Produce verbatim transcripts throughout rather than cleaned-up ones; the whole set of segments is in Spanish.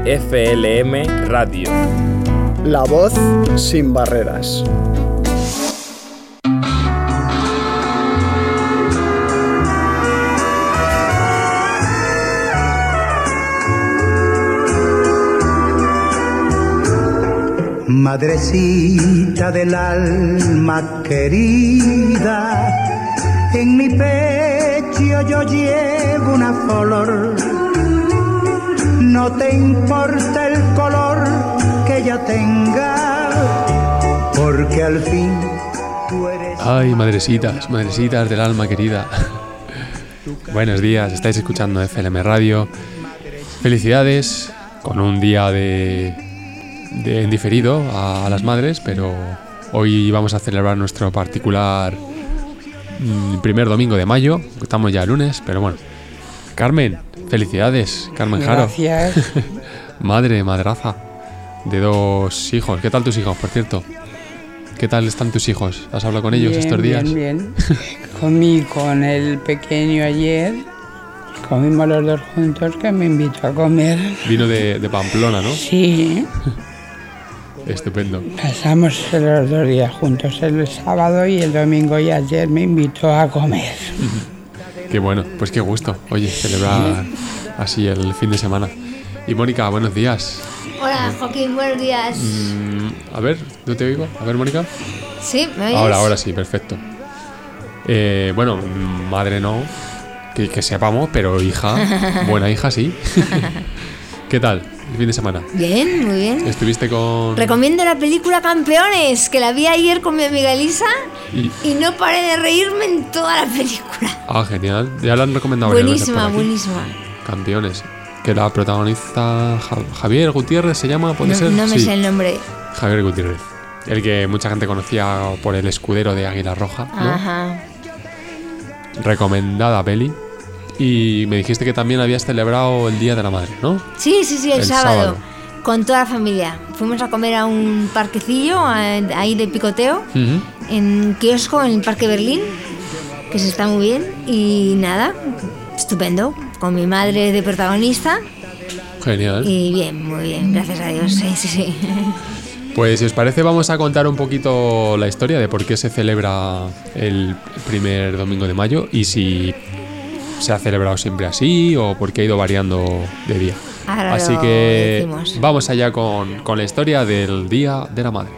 F L M Radio. La voz sin barreras. Madrecita del alma querida, en mi pecho yo llevo una flor. No te importa el color que ella tenga, porque al fin tú eres... Ay, madrecitas, madrecitas del alma querida. Buenos días, estáis escuchando F L M Radio. Felicidades con un día de... de en diferido a, a las madres, pero hoy vamos a celebrar nuestro particular mm, primer domingo de mayo. Estamos ya lunes, pero bueno. Carmen, felicidades, Carmen Jaro. Gracias. Madre, madraza de dos hijos. ¿Qué tal tus hijos, por cierto? ¿Qué tal están tus hijos? ¿Has hablado con ellos bien, estos días? Bien, bien. Comí con el pequeño ayer. Comimos los dos juntos, que me invitó a comer. Vino de, de Pamplona, ¿no? Sí. Estupendo. Pasamos los dos días juntos, el sábado y el domingo, y ayer me invitó a comer. Qué bueno, pues qué gusto. Oye, celebrar así el fin de semana. Y Mónica, buenos días. Hola, Joaquín, buenos días. Mm, a ver, ¿no te oigo? A ver, Mónica. Sí, ¿me oyes? Ahora, ahora sí, perfecto. Eh, bueno, madre no, que, que sepamos, pero hija, buena hija sí. ¿Qué tal el fin de semana? Bien, muy bien. ¿Estuviste con...? Recomiendo la película Campeones, que la vi ayer con mi amiga Elisa y, y no paré de reírme en toda la película. Ah, genial. Ya la han recomendado varias veces por Buenísima, aquí. buenísima. Campeones. Que la protagoniza Javier Gutiérrez, ¿se llama? ¿Puede no, ser? No me sí. sé el nombre. Javier Gutiérrez. El que mucha gente conocía por el escudero de Águila Roja, ¿no? Ajá. Recomendada peli. Y me dijiste que también habías celebrado el Día de la Madre, ¿no? Sí, sí, sí, el, el sábado, sábado. Con toda la familia. Fuimos a comer a un parquecillo ahí de picoteo, Uh-huh. en kiosco, en el Parque Berlín, que se está muy bien. Y nada, estupendo. Con mi madre de protagonista. Genial. Y bien, muy bien, gracias a Dios. Sí, sí, sí. Pues si os parece vamos a contar un poquito la historia de por qué se celebra el primer domingo de mayo y si se ha celebrado siempre así o por qué ha ido variando de día. Ahora Así lo que decimos. vamos allá con, con la historia del Día de la Madre.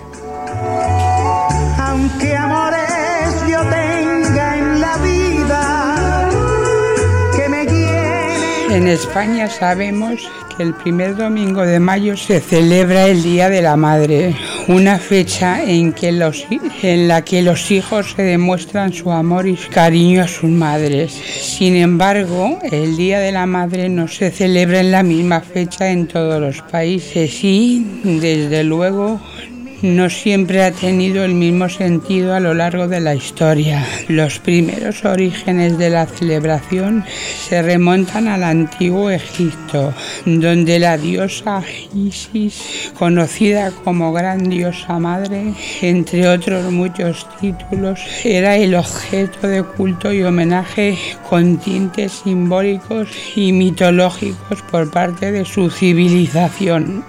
Aunque amores yo tenga en la vida que me llenen. En España sabemos que el primer domingo de mayo se celebra el Día de la Madre, una fecha en, que los, en la que los hijos se demuestran su amor y su cariño a sus madres. Sin embargo, el Día de la Madre no se celebra en la misma fecha en todos los países y, desde luego, no siempre ha tenido el mismo sentido a lo largo de la historia. Los primeros orígenes de la celebración se remontan al antiguo Egipto, donde la diosa Isis, conocida como Gran Diosa Madre, entre otros muchos títulos, era el objeto de culto y homenaje con tintes simbólicos y mitológicos por parte de su civilización.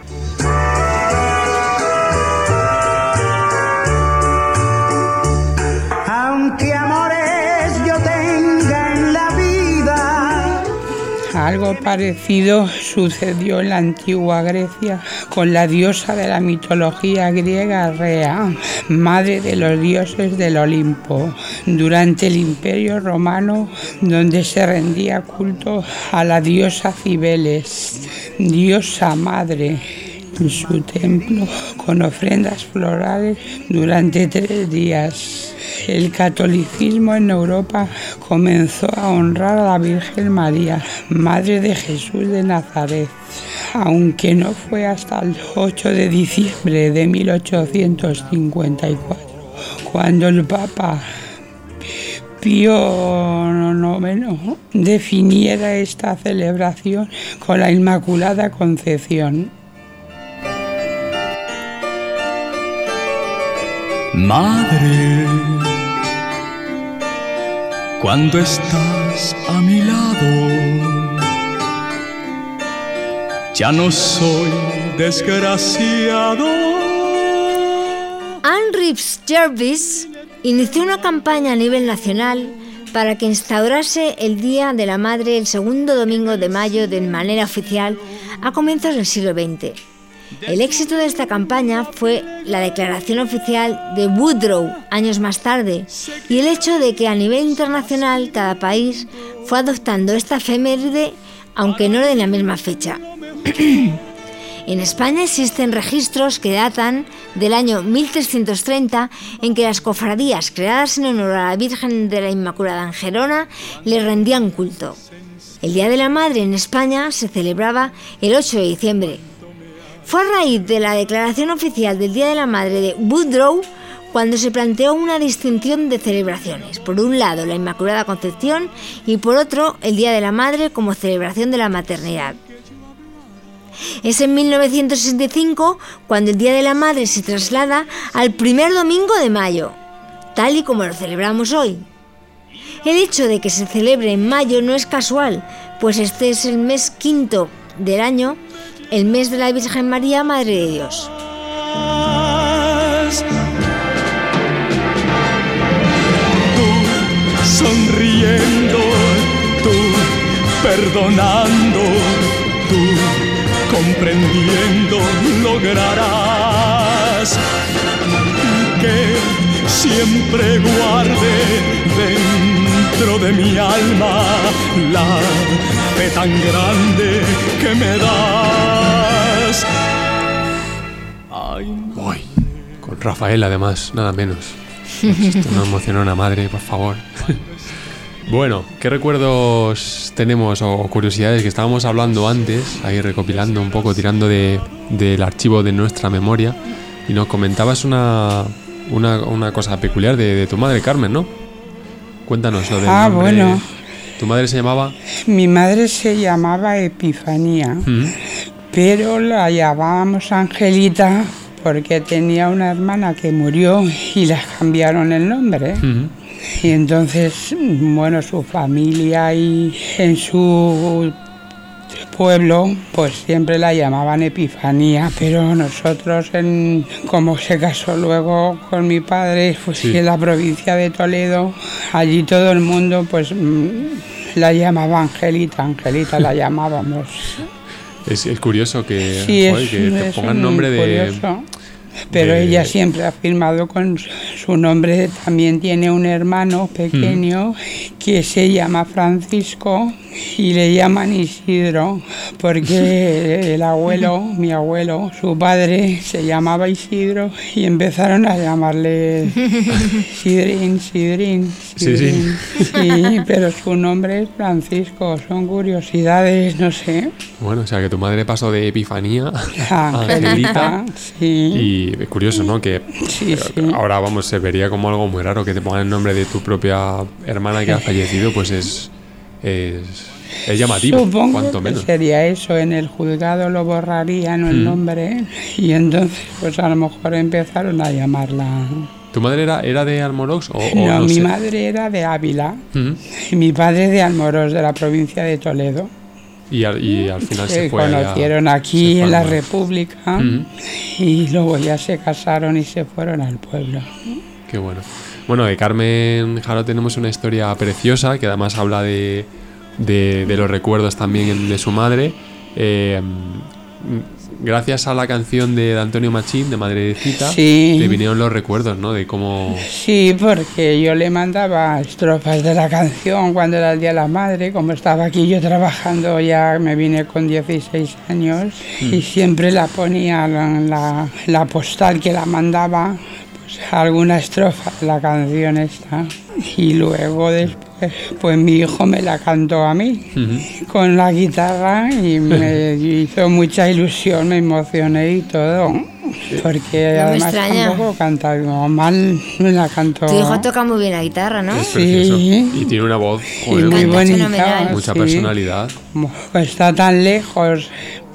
Algo parecido sucedió en la antigua Grecia con la diosa de la mitología griega Rea, madre de los dioses del Olimpo, durante el Imperio Romano, donde se rendía culto a la diosa Cibeles, diosa madre, en su templo con ofrendas florales durante tres días. El catolicismo en Europa comenzó a honrar a la Virgen María, Madre de Jesús de Nazaret, aunque no fue hasta el ocho de diciembre de mil ochocientos cincuenta y cuatro cuando el Papa Pío noveno definiera esta celebración con la Inmaculada Concepción. Madre, cuando estás a mi lado, ya no soy desgraciado. Ann Reeves Jervis inició una campaña a nivel nacional para que instaurase el Día de la Madre el segundo domingo de mayo de manera oficial a comienzos del siglo veinte. El éxito de esta campaña fue la declaración oficial de Woodrow años más tarde y el hecho de que a nivel internacional cada país fue adoptando esta efeméride, aunque no de la misma fecha. En España existen registros que datan del año mil trescientos treinta en que las cofradías creadas en honor a la Virgen de la Inmaculada en Gerona le rendían culto. El Día de la Madre en España se celebraba el ocho de diciembre. Fue a raíz de la declaración oficial del Día de la Madre de Woodrow cuando se planteó una distinción de celebraciones. Por un lado, la Inmaculada Concepción y por otro, el Día de la Madre como celebración de la maternidad. Es en mil novecientos sesenta y cinco cuando el Día de la Madre se traslada al primer domingo de mayo, tal y como lo celebramos hoy. El hecho de que se celebre en mayo no es casual, pues este es el mes quinto del año, el mes de la Virgen María, Madre de Dios. Tú sonriendo, tú perdonando, tú comprendiendo lograrás que siempre guarde dentro de mi alma la fe tan grande que me das. Ay, Uy, con Rafael además, nada menos. Esto no emociona a una madre, por favor. Bueno, ¿qué recuerdos tenemos o curiosidades que estábamos hablando antes, ahí recopilando un poco, tirando de, del archivo de nuestra memoria? Y nos comentabas una, una, una cosa peculiar de, de tu madre, Carmen, ¿no? Cuéntanos lo del Ah, nombre. bueno. ¿Tu madre se llamaba? Mi madre se llamaba Epifanía, ¿Mm? pero la llamábamos Angelita porque tenía una hermana que murió y les cambiaron el nombre. ¿Mm? Y entonces, bueno, su familia y en su pueblo, pues siempre la llamaban Epifanía, pero nosotros, en, como se casó luego con mi padre, pues Sí. en la provincia de Toledo, allí todo el mundo, pues la llamaba Angelita, Angelita la llamábamos. Es, es curioso que, Sí, joder, es, que te es pongan muy nombre de... curioso. Pero de- ella siempre ha firmado con su nombre. También tiene un hermano pequeño que se llama Francisco y le llaman Isidro porque el abuelo, mi abuelo, su padre se llamaba Isidro y empezaron a llamarle Sidrín, Sidrín, Sí, sí. Sidrín. Sí, pero su nombre es Francisco. Son curiosidades, no sé. Bueno, o sea, que tu madre pasó de Epifanía a Angelita. Angelita, sí. Y es curioso, ¿no? Que Sí, sí. ahora, vamos, se vería como algo muy raro que te pongan el nombre de tu propia hermana que ha fallecido, pues es... es, es llamativo, Supongo cuanto que menos. sería eso, en el juzgado lo borrarían el Mm. nombre y entonces pues a lo mejor empezaron a llamarla. ¿Tu madre era, era de Almorox o, o No, no mi sé? madre era de Ávila Mm. y mi padre de Almorós, de la provincia de Toledo. Y, al, y al final se Se fue allá- conocieron se aquí fue en la al- República Mm. y luego ya se casaron y se fueron al pueblo. Qué bueno. Bueno, de Carmen Jaro tenemos una historia preciosa que además habla de, de, de los recuerdos también de su madre. Eh, gracias a la canción de Antonio Machín, de Madrecita, Sí. te vinieron los recuerdos, ¿no? De cómo... Sí, porque yo le mandaba estrofas de la canción cuando era el Día de la Madre, como estaba aquí yo trabajando, ya me vine con dieciséis años y siempre la ponía en la, la postal que la mandaba, pues alguna estrofa de la canción esta. Y luego después, pues mi hijo me la cantó a mí Ujú. con la guitarra y me hizo mucha ilusión, me emocioné y todo. Porque me además extraña. tampoco canta mal, me la cantó. Tu hijo toca muy bien la guitarra, ¿no? Es Sí. precioso. Y tiene una voz, Y joder, muy Canta bonita. fenomenal. mucha sí. personalidad. Como está tan lejos,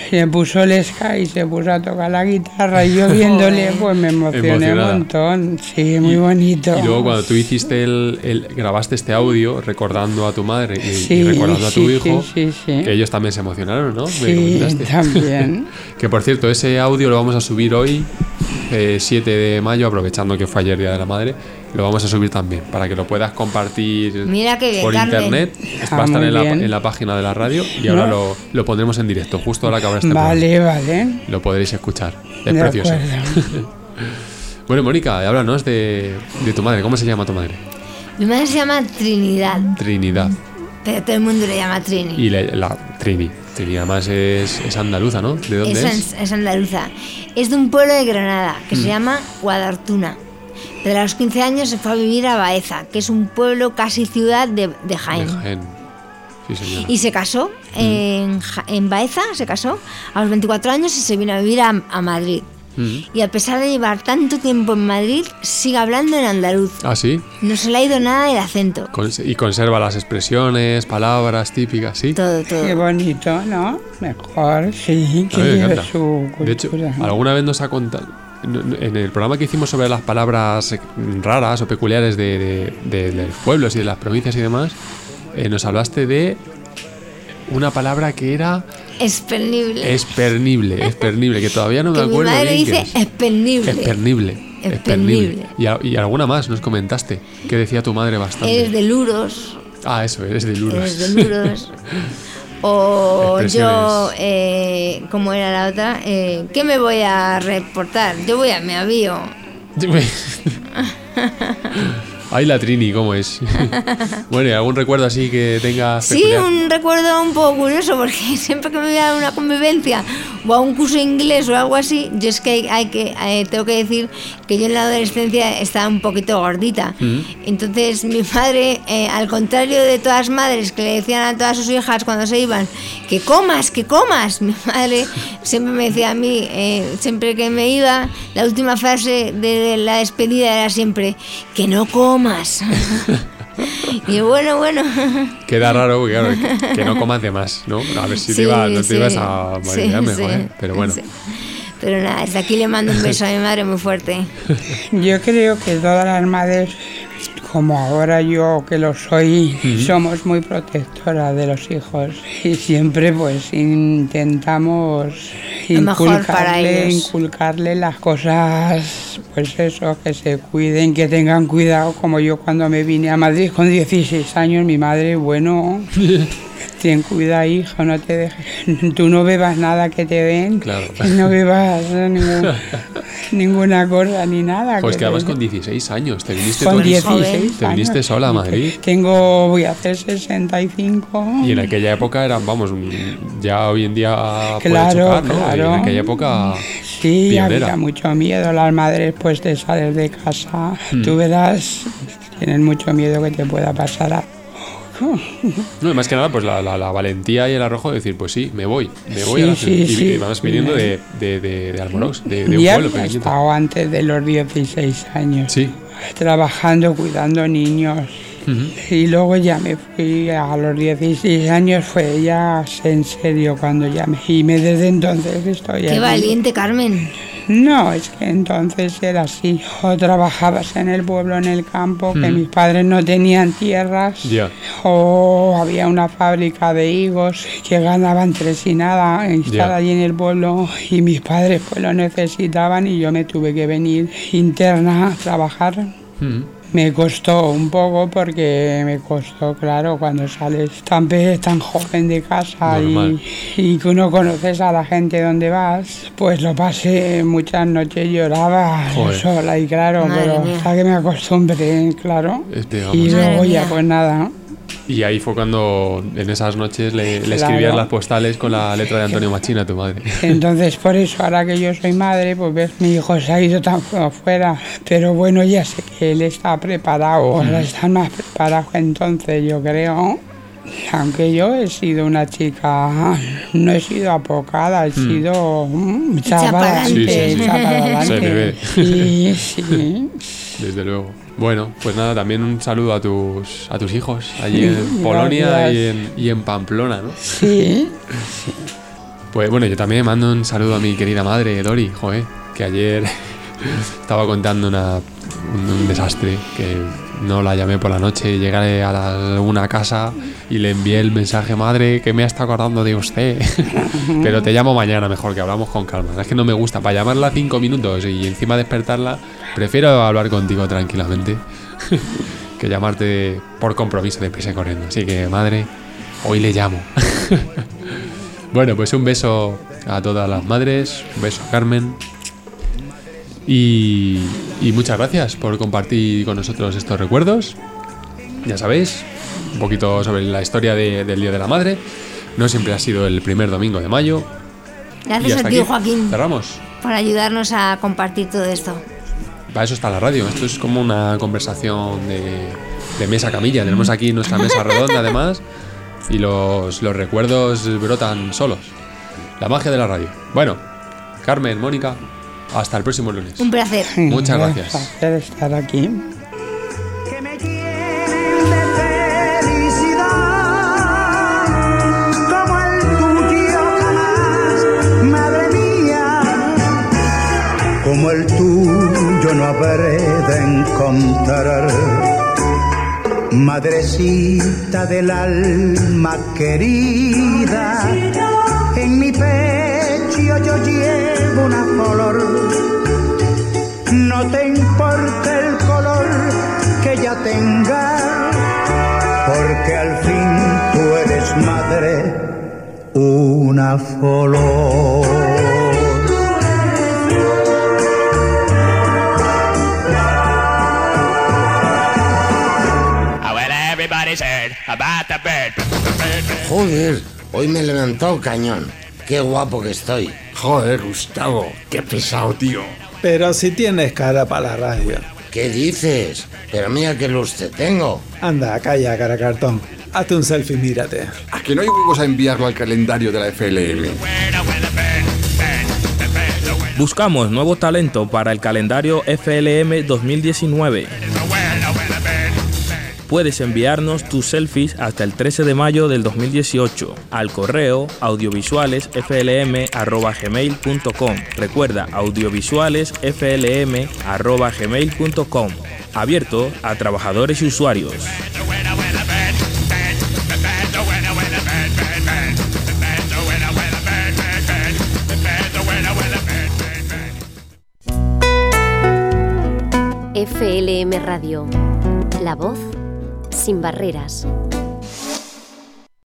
le puso el ska y se puso a tocar la guitarra y yo viéndole pues me emocioné Emocionada. un montón. Sí, muy bonito. Y luego cuando tú hiciste el, el grabaste este audio recordando a tu madre y, Sí, y recordando a tu sí, hijo, sí, sí, sí. que ellos también se emocionaron, ¿no? Me Sí, comentaste. también. Que por cierto, ese audio lo vamos a subir hoy, eh, siete de mayo, aprovechando que fue ayer Día de la Madre. Lo vamos a subir también para que lo puedas compartir Mira qué bien, por Carmen. internet. Ah, Va a estar muy en la, bien. en la página de la radio y ahora No. lo, lo pondremos en directo, justo ahora que habrá este Vale, vale. programa. Lo podréis escuchar. Es De precioso. acuerdo. Bueno, Mónica, háblanos de, de tu madre. ¿Cómo se llama tu madre? Mi madre se llama Trinidad, Trinidad. pero todo el mundo le llama Trini. Y la, la Trini. Trini además es, es andaluza, ¿no? ¿De dónde es, es? es andaluza. Es de un pueblo de Granada que se llama Guadartuna. Pero a los quince años se fue a vivir a Baeza, que es un pueblo casi ciudad de, de De Jaén. Jaén. Sí, señora. Y se casó en, Ja- en Baeza, se casó a los veinticuatro años y se vino a vivir a, a Madrid. Mm. Y a pesar de llevar tanto tiempo en Madrid, sigue hablando en andaluz. Ah, sí. No se le ha ido nada el acento. Cons- y conserva las expresiones, palabras típicas, ¿sí? Todo, Qué todo. bonito, ¿no? Mejor, sí, A que mí me lleve encanta. su cultura. De hecho, alguna vez nos ha contado, en el programa que hicimos sobre las palabras raras o peculiares de, de- de- de los pueblos y de las provincias y demás, eh, nos hablaste de una palabra que era Espernible. espernible, espernible, que todavía no me que mi acuerdo madre bien qué dice es. espernible. Espernible. Espernible. Espernible. Y, a- y alguna más nos comentaste, que decía tu madre bastante. Eres de Luros. Ah, eso, eres de Luros. Eres de Luros. O yo, Expresiones. eh, ¿cómo era la otra? Eh, ¿Qué me voy a reportar? Yo voy a mi avío. Ay, la Trini, ¿cómo es? Bueno, ¿y algún recuerdo así que tengas Sí, peculiar? un recuerdo un poco curioso, porque siempre que me voy a una convivencia o a un curso de inglés o algo así, yo es que hay, hay que eh, tengo que decir que yo en la adolescencia estaba un poquito gordita. Mm. Entonces mi madre, eh, al contrario de todas las madres que le decían a todas sus hijas cuando se iban, que comas, que comas, mi madre siempre me decía a mí, eh, siempre que me iba, la última frase de la despedida era siempre, que no comas. Y bueno, bueno. Queda raro, porque claro, que, que no comas de más, ¿no? A ver si Sí, te, iba, no te sí, ibas a morir sí, mejor, sí, ¿eh? Pero bueno. sí. Pero nada, desde aquí le mando un beso a mi madre muy fuerte. Yo creo que todas las madres, como ahora yo que lo soy, somos muy protectoras de los hijos y siempre pues intentamos Lo mejor para inculcarle, ellos. inculcarle las cosas, pues eso, que se cuiden, que tengan cuidado, como yo cuando me vine a Madrid con dieciséis años, mi madre, bueno... Ten cuidado, hijo, no te dejes. Tú no bebas nada que te den. Claro. Que no bebas ningún- ninguna cosa ni nada. Pues que que además te- con dieciséis años, te viniste con tú- dieciséis Te viniste años. sola a Madrid. Tengo, voy a hacer sesenta y cinco. Y en aquella época eran, vamos, un- ya hoy en día puede Claro, chocar, ¿no? Y claro. en aquella época Sí, pionera. había mucho miedo. Las madres, pues, de salir de casa. Mm. Tú verás, tienen mucho miedo que te pueda pasar algo. No, y más que nada, pues la, la, la valentía y el arrojo de decir, pues sí, me voy, me voy Sí, a la sí, ciudad. Y sí. además viniendo de, de, de, de Almorox, de, de un Ya pueblo había pequeñito. estado antes de los dieciséis años. Sí. Trabajando, cuidando niños. Ujú. Y luego ya me fui a los dieciséis años, fue ya en serio cuando ya me... Y me desde entonces estoy Qué aquí. valiente, Carmen. No, es que entonces era así. O trabajabas en el pueblo, en el campo, que Mm. mis padres no tenían tierras. Ya. O había una fábrica de higos que ganaban tres y nada, instalada Ya. allí en el pueblo. Y mis padres pues lo necesitaban y yo me tuve que venir interna a trabajar. Ujú. Me costó un poco porque me costó, claro, cuando sales tan, pe- tan joven de casa Normal. y, y que no conoces a la gente donde vas, pues lo pasé muchas noches, lloraba Joder. sola y claro, Madre pero mía. hasta que me acostumbré, claro. Este, Y vamos. Madre luego ya mía. pues nada. Y ahí fue cuando en esas noches le, le Claro. escribías las postales con la letra de Antonio Machín a tu madre. Entonces por eso ahora que yo soy madre, pues ves, mi hijo se ha ido tan fuera, pero bueno, ya sé que él está preparado, ahora está más preparado que entonces, yo creo. Aunque yo he sido una chica, no he sido apocada, he sido mm, Echa echada para pa'lante. adelante, Sí, sí, sí. echa para adelante. Se le ve. Sí, sí. Desde luego. Bueno, pues nada, también un saludo a tus a tus hijos allí en Gracias. Polonia y en, y en Pamplona, ¿no? Sí, Pues bueno, yo también mando un saludo a mi querida madre, Dori, joder, que ayer estaba contando una, un, un desastre, que no la llamé por la noche, llegué a la, una casa y le envié el mensaje: madre, que me ha estado acordando de usted, pero te llamo mañana mejor, que hablamos con calma. Es que no me gusta, para llamarla cinco minutos y encima despertarla, prefiero hablar contigo tranquilamente que llamarte por compromiso de prisa y corriendo. Así que, madre, hoy le llamo. Bueno, pues un beso a todas las madres, un beso a Carmen y, y muchas gracias por compartir con nosotros estos recuerdos. Ya sabéis, un poquito sobre la historia de, del Día de la Madre. No siempre ha sido el primer domingo de mayo. Gracias a ti, Joaquín. Cerramos. Por ayudarnos a compartir todo esto. Para eso está la radio. Esto es como una conversación de, de mesa camilla. Tenemos aquí nuestra mesa redonda, además, y los, los recuerdos brotan solos. La magia de la radio. Bueno, Carmen, Mónica, hasta el próximo lunes. Un placer. Muchas gracias. Un placer estar aquí. Que me llenen de felicidad, como el tuyo jamás, madre mía, como el tuyo no habré de encontrar. Madrecita del alma querida, en mi pecho yo llevo una flor. No te importa el color que ella tenga, porque al fin tú eres madre, una flor. Joder, hoy me he levantado cañón. Qué guapo que estoy. Joder, Gustavo, qué pesado, tío. Pero si tienes cara para la radio. ¿Qué dices? Pero mira qué luz te tengo. Anda, calla, cara cartón. Hazte un selfie, mírate. ¿A que no hay huevos a enviarlo al calendario de la F L M? Buscamos nuevo talento para el calendario F L M dos mil diecinueve. Puedes enviarnos tus selfies hasta el trece de mayo del dos mil dieciocho al correo audiovisuales f l m arroba gmail punto com. Recuerda, audiovisuales f l m arroba gmail punto com. Abierto a trabajadores y usuarios. F L M Radio. La voz sin barreras.